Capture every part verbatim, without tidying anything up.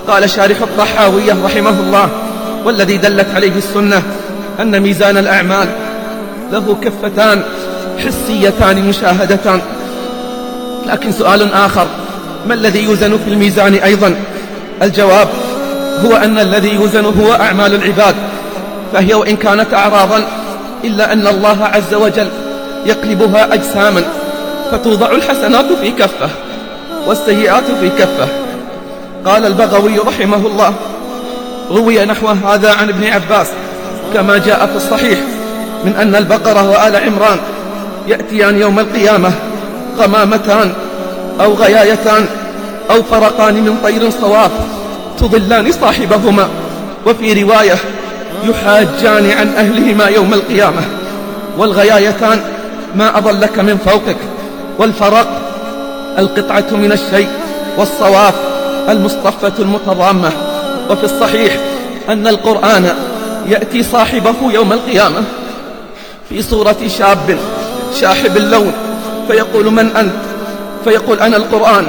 قال شارح الطحاوية رحمه الله: والذي دلت عليه السنة أن ميزان الأعمال له كفتان حسيتان مشاهدتان. لكن سؤال آخر: ما الذي يوزن في الميزان أيضا؟ الجواب هو أن الذي يوزن هو أعمال العباد، فهي وإن كانت أعراضا إلا أن الله عز وجل يقلبها أجساما، فتوضع الحسنات في كفة والسيئات في كفة. قال البغوي رحمه الله: روي نحو هذا عن ابن عباس كما جاء في الصحيح من أن البقرة وآل عمران يأتيان يوم القيامة غمامتان أو غيايتان أو فرقان من طير صواف تضلان صاحبهما، وفي رواية يحاجان عن أهلهما يوم القيامة. والغيايتان ما أضلك من فوقك، والفرق القطعة من الشيء، والصواف المصطفة المتضامة. وفي الصحيح أن القرآن يأتي صاحبه يوم القيامة في صورة شاب شاحب اللون، فيقول: من أنت؟ فيقول: أنا القرآن،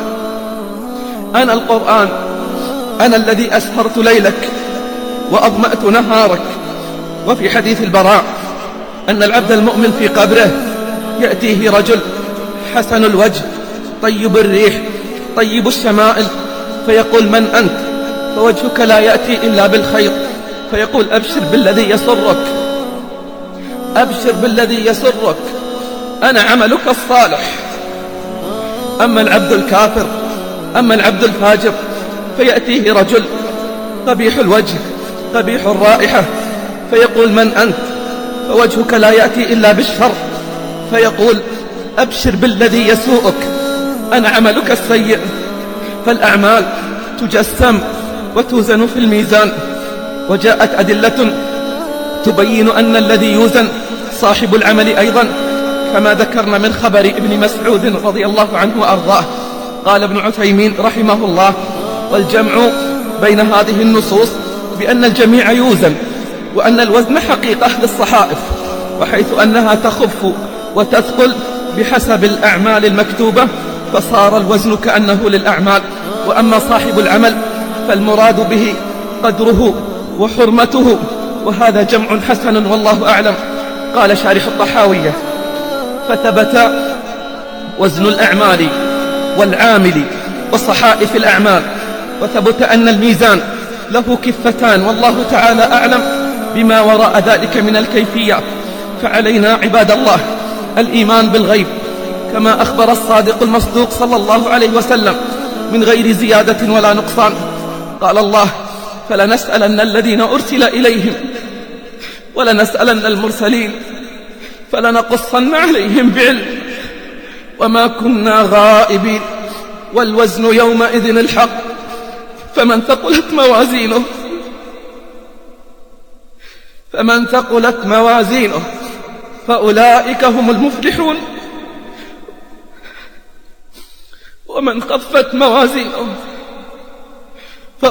أنا القرآن، أنا الذي أسهرت ليلك وأظمأت نهارك. وفي حديث البراء أن العبد المؤمن في قبره يأتيه رجل حسن الوجه طيب الريح طيب الشمائل، فيقول: من أنت؟ فوجهك لا يأتي إلا بالخير، فيقول: أبشر بالذي يسرك، أبشر بالذي يسرك، أنا عملك الصالح. أما العبد الكافر، أما العبد الفاجر، فيأتيه رجل قبيح الوجه قبيح الرائحة، فيقول: من أنت؟ فوجهك لا يأتي إلا بالشر، فيقول: أبشر بالذي يسوءك، أنا عملك السيء. فالأعمال تجسم وتوزن في الميزان، وجاءت أدلة تبين أن الذي يوزن صاحب العمل أيضا، كما ذكرنا من خبر ابن مسعود رضي الله عنه وأرضاه. قال ابن عثيمين رحمه الله: والجمع بين هذه النصوص بأن الجميع يوزن، وأن الوزن حقيقة للصحائف، وحيث أنها تخف وتثقل بحسب الأعمال المكتوبة، فصار الوزن كأنه للأعمال. وأما صاحب العمل فالمراد به قدره وحرمته، وهذا جمع حسن والله أعلم. قال شارح الطحاوية: فثبت وزن الأعمال والعامل وصحائف الأعمال، وثبت أن الميزان له كفتان، والله تعالى أعلم بما وراء ذلك من الكيفيات. فعلينا عباد الله الإيمان بالغيب كما أخبر الصادق المصدوق صلى الله عليه وسلم من غير زيادة ولا نقصان. قال الله: فلنسألن الذين أرسل إليهم ولنسألن المرسلين فلنقصن عليهم بعلم وما كنا غائبين. والوزن يومئذ الحق، فمن ثقلت موازينه فمن ثقلت موازينه فأولئك هم المفلحون، ومن خفت موازينه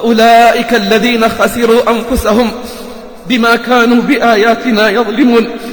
فأولئك الذين خسروا أنفسهم بما كانوا بآياتنا يظلمون.